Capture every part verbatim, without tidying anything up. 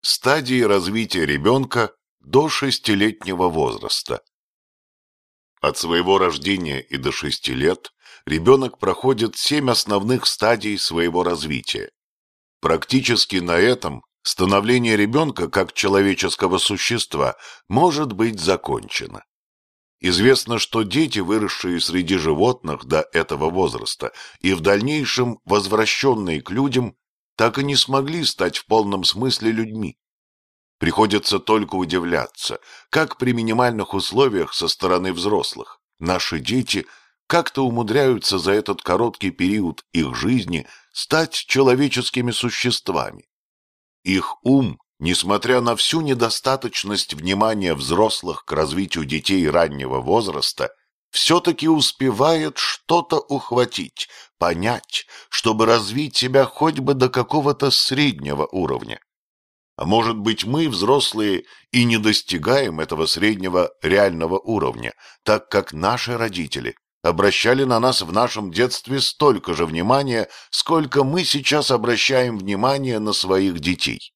Стадии развития ребенка до шестилетнего возраста. От своего рождения и до шести лет ребенок проходит семь основных стадий своего развития. Практически на этом становление ребенка как человеческого существа может быть закончено. Известно, что дети, выросшие среди животных до этого возраста и в дальнейшем возвращенные к людям, так и не смогли стать в полном смысле людьми. Приходится только удивляться, как при минимальных условиях со стороны взрослых наши дети как-то умудряются за этот короткий период их жизни стать человеческими существами. Их ум, несмотря на всю недостаточность внимания взрослых к развитию детей раннего возраста, все-таки успевает что-то ухватить, понять, чтобы развить себя хоть бы до какого-то среднего уровня. А может быть, мы, взрослые, и не достигаем этого среднего реального уровня, так как наши родители обращали на нас в нашем детстве столько же внимания, сколько мы сейчас обращаем внимание на своих детей.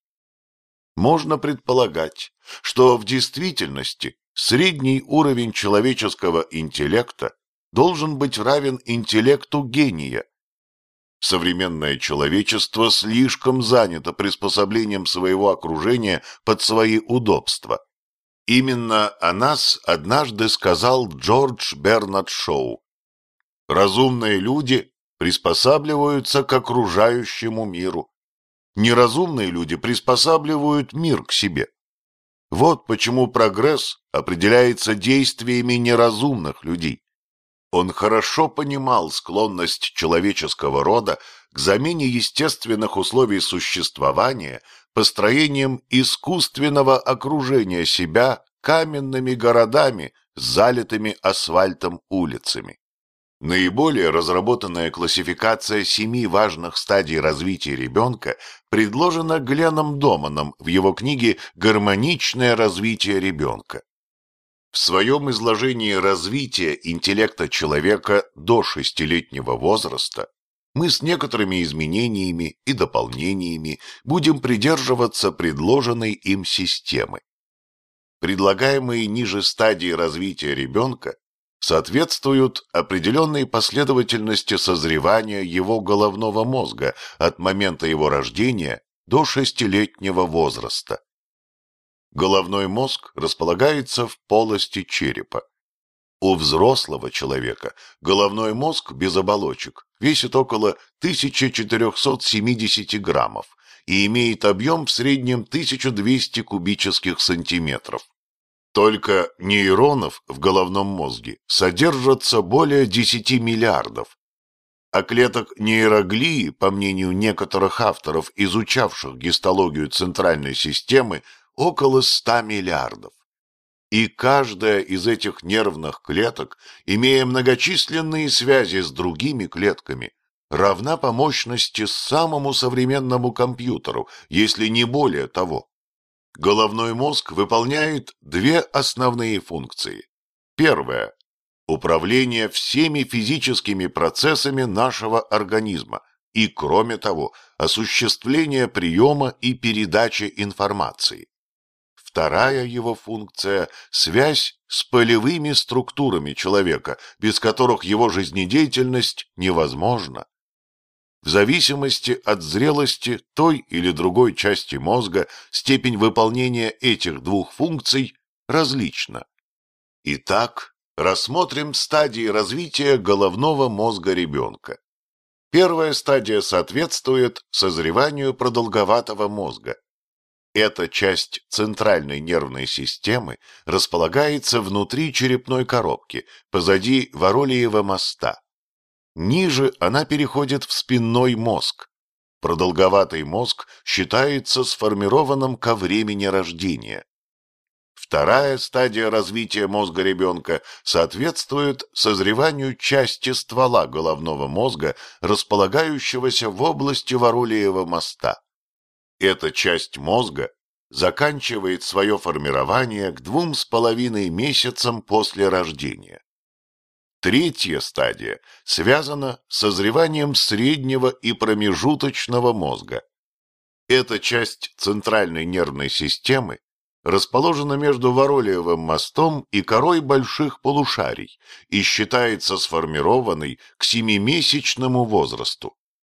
Можно предполагать, что в действительности средний уровень человеческого интеллекта должен быть равен интеллекту гения. Современное человечество слишком занято приспособлением своего окружения под свои удобства. Именно о нас однажды сказал Джордж Бернард Шоу: «Разумные люди приспосабливаются к окружающему миру. Неразумные люди приспосабливают мир к себе. Вот почему прогресс определяется действиями неразумных людей». Он хорошо понимал склонность человеческого рода к замене естественных условий существования построением искусственного окружения себя каменными городами с залитыми асфальтом улицами. Наиболее разработанная классификация семи важных стадий развития ребенка предложена Гленном Доманом в его книге «Гармоничное развитие ребенка». В своем изложении развития интеллекта человека до шестилетнего возраста мы с некоторыми изменениями и дополнениями будем придерживаться предложенной им системы. Предлагаемые ниже стадии развития ребенка соответствуют определенной последовательности созревания его головного мозга от момента его рождения до шестилетнего возраста. Головной мозг располагается в полости черепа. У взрослого человека головной мозг без оболочек весит около тысяча четыреста семьдесят граммов и имеет объем в среднем тысячу двести кубических сантиметров. Только нейронов в головном мозге содержится более десяти миллиардов, а клеток нейроглии, по мнению некоторых авторов, изучавших гистологию центральной системы, около ста миллиардов. И каждая из этих нервных клеток, имея многочисленные связи с другими клетками, равна по мощности самому современному компьютеру, если не более того. Головной мозг выполняет две основные функции. Первая – управление всеми физическими процессами нашего организма и, кроме того, осуществление приема и передачи информации. Вторая его функция – связь с полевыми структурами человека, без которых его жизнедеятельность невозможна. В зависимости от зрелости той или другой части мозга степень выполнения этих двух функций различна. Итак, рассмотрим стадии развития головного мозга ребенка. Первая стадия соответствует созреванию продолговатого мозга. Эта часть центральной нервной системы располагается внутри черепной коробки, позади Воролиева моста. Ниже она переходит в спинной мозг. Продолговатый мозг считается сформированным ко времени рождения. Вторая стадия развития мозга ребенка соответствует созреванию части ствола головного мозга, располагающегося в области Воролиева моста. Эта часть мозга заканчивает свое формирование к двум с половиной месяцам после рождения. Третья стадия связана с созреванием среднего и промежуточного мозга. Эта часть центральной нервной системы расположена между Воролиевым мостом и корой больших полушарий и считается сформированной к семимесячному возрасту.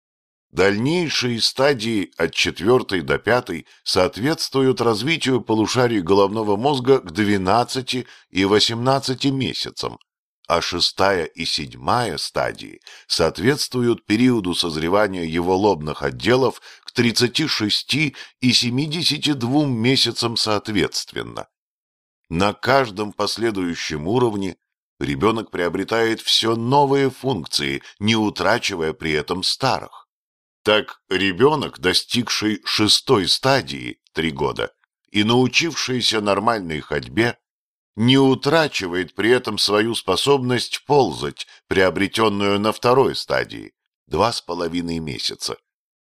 Дальнейшие стадии от четвертой до пятой соответствуют развитию полушарий головного мозга к двенадцати и восемнадцати месяцам, а шестая и седьмая стадии соответствуют периоду созревания его лобных отделов к тридцати шести и семидесяти двум месяцам соответственно. На каждом последующем уровне ребенок приобретает все новые функции, не утрачивая при этом старых. Так ребенок, достигший шестой стадии, три года, и научившийся нормальной ходьбе, не утрачивает при этом свою способность ползать, приобретенную на второй стадии, два с половиной месяца.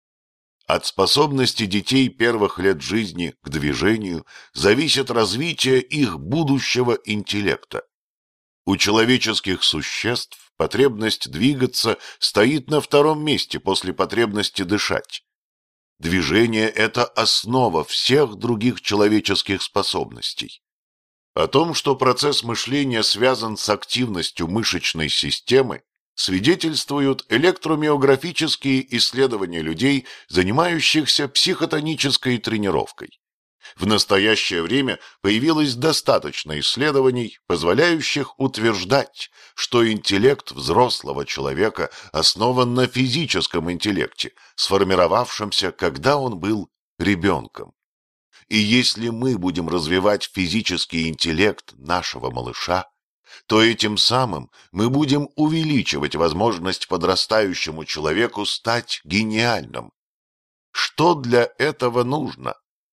От способности детей первых лет жизни к движению зависит развитие их будущего интеллекта. У человеческих существ потребность двигаться стоит на втором месте после потребности дышать. Движение – это основа всех других человеческих способностей. О том, что процесс мышления связан с активностью мышечной системы, свидетельствуют электромиографические исследования людей, занимающихся психотонической тренировкой. В настоящее время появилось достаточно исследований, позволяющих утверждать, что интеллект взрослого человека основан на физическом интеллекте, сформировавшемся, когда он был ребенком. И если мы будем развивать физический интеллект нашего малыша, то этим самым мы будем увеличивать возможность подрастающему человеку стать гениальным. Что для этого нужно?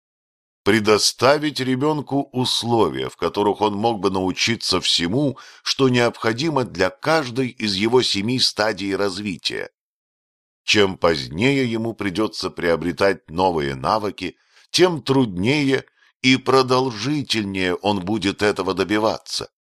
Предоставить ребенку условия, в которых он мог бы научиться всему, что необходимо для каждой из его семи стадий развития. Чем позднее ему придется приобретать новые навыки, тем труднее и продолжительнее он будет этого добиваться.